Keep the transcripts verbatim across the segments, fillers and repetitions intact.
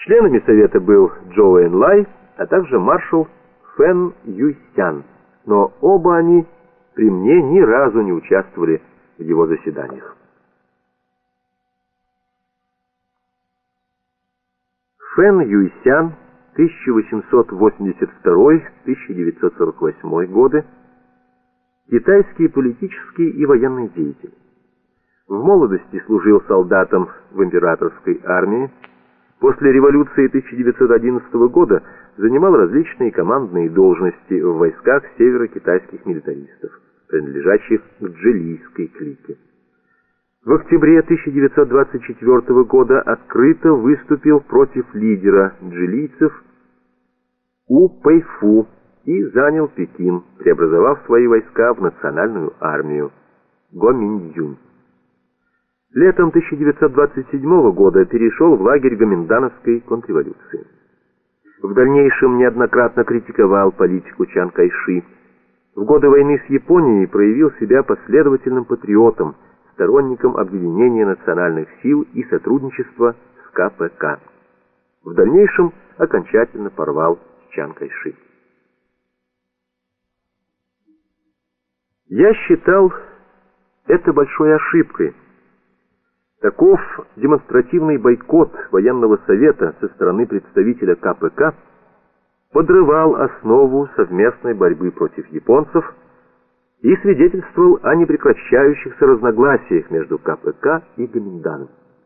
Членами совета был Чжоу Энлай, а также маршал Фэн Юйсян, но оба они при мне ни разу не участвовали в его заседаниях. Фэн Юйсян, тысяча восемьсот восемьдесят второй — тысяча девятьсот сорок восьмой годы, китайский политический и военный деятель. В молодости служил солдатом в императорской армии. После революции тысяча девятьсот одиннадцатого года занимал различные командные должности в войсках северо-китайских милитаристов, принадлежащих к джилийской клике. В октябре тысяча девятьсот двадцать четвёртого года открыто выступил против лидера джилийцев У Пэйфу и занял Пекин, преобразовав свои войска в национальную армию Гоминьюнь. Летом тысяча девятьсот двадцать седьмого года перешел в лагерь гоминдановской контрреволюции. В дальнейшем неоднократно критиковал политику Чан Кайши. В годы войны с Японией проявил себя последовательным патриотом, сторонником объединения национальных сил и сотрудничества с ка пэ ка. В дальнейшем окончательно порвал с Чан Кайши. Я считал это большой ошибкой. Таков демонстративный бойкот военного совета со стороны представителя ка пэ ка подрывал основу совместной борьбы против японцев и свидетельствовал о непрекращающихся разногласиях между ка пэ ка и Гоминданом.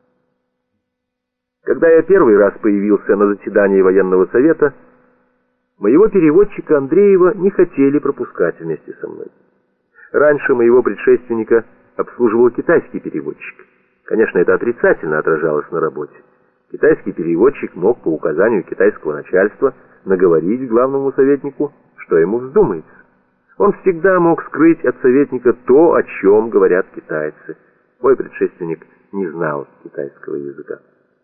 Когда я первый раз появился на заседании военного совета, моего переводчика Андреева не хотели пропускать вместе со мной. Раньше моего предшественника обслуживал китайский переводчик. Конечно, это отрицательно отражалось на работе. Китайский переводчик мог по указанию китайского начальства наговорить главному советнику, что ему вздумается. Он всегда мог скрыть от советника то, о чем говорят китайцы. Мой предшественник не знал китайского языка.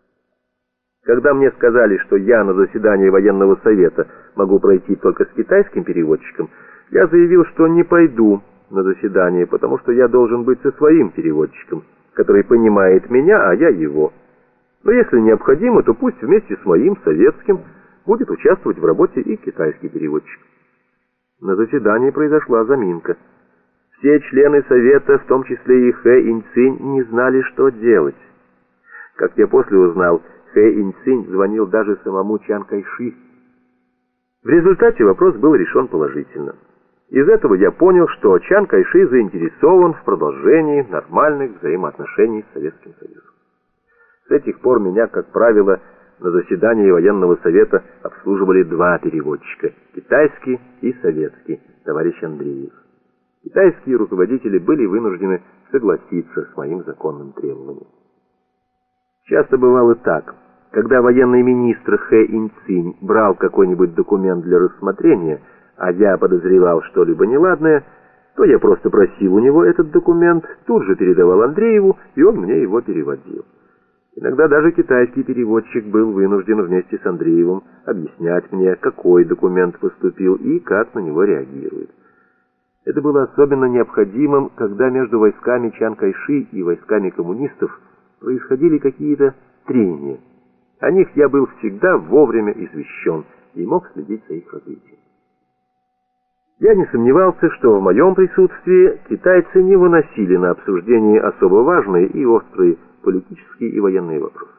Когда мне сказали, что я на заседании военного совета могу пройти только с китайским переводчиком, я заявил, что не пойду на заседание, потому что я должен быть со своим переводчиком, который понимает меня, а я его. Но если необходимо, то пусть вместе с моим советским будет участвовать в работе и китайский переводчик. На заседании произошла заминка. Все члены совета, в том числе и Хэ Иньцинь, не знали, что делать. Как я после узнал, Хэ Иньцинь звонил даже самому Чан Кайши. В результате вопрос был решен положительно. Из этого я понял, что Чан Кайши заинтересован в продолжении нормальных взаимоотношений с Советским Союзом. С этих пор меня, как правило, на заседании военного совета обслуживали два переводчика – китайский и советский, товарищ Андреев. Китайские руководители были вынуждены согласиться с моим законным требованием. Часто бывало так. Когда военный министр Хэ Иньцинь брал какой-нибудь документ для рассмотрения, а я подозревал что-либо неладное, то я просто просил у него этот документ, тут же передавал Андрееву, и он мне его переводил. Иногда даже китайский переводчик был вынужден вместе с Андреевым объяснять мне, какой документ поступил и как на него реагирует. Это было особенно необходимым, когда между войсками Чан Кайши и войсками коммунистов происходили какие-то трения. О них я был всегда вовремя извещен и мог следить за их развитием. Я не сомневался, что в моем присутствии китайцы не выносили на обсуждение особо важные и острые политические и военные вопросы.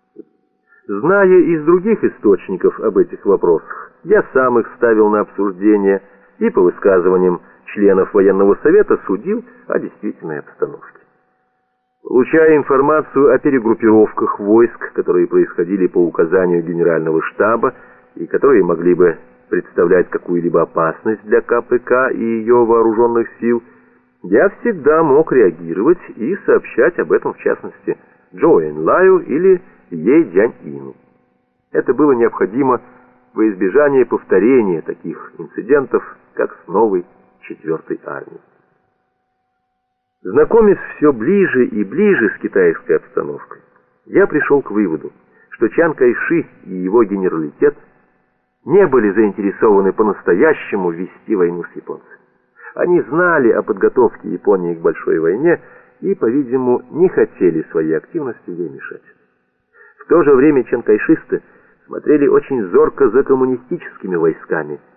Зная из других источников об этих вопросах, я сам их ставил на обсуждение и по высказываниям членов военного совета судил о действительной обстановке. Получая информацию о перегруппировках войск, которые происходили по указанию генерального штаба и которые могли бы представлять какую-либо опасность для ка пэ ка и ее вооруженных сил, я всегда мог реагировать и сообщать об этом, в частности, Чжоу Энлаю или Е Дзяньину. Это было необходимо во избежание повторения таких инцидентов, как с новой четвертой армией. Знакомясь все ближе и ближе с китайской обстановкой, я пришел к выводу, что Чан Кайши и его генералитет не были заинтересованы по-настоящему вести войну с японцами. Они знали о подготовке Японии к большой войне и, по-видимому, не хотели своей активностью ей мешать. В то же время чанкайшисты смотрели очень зорко за коммунистическими войсками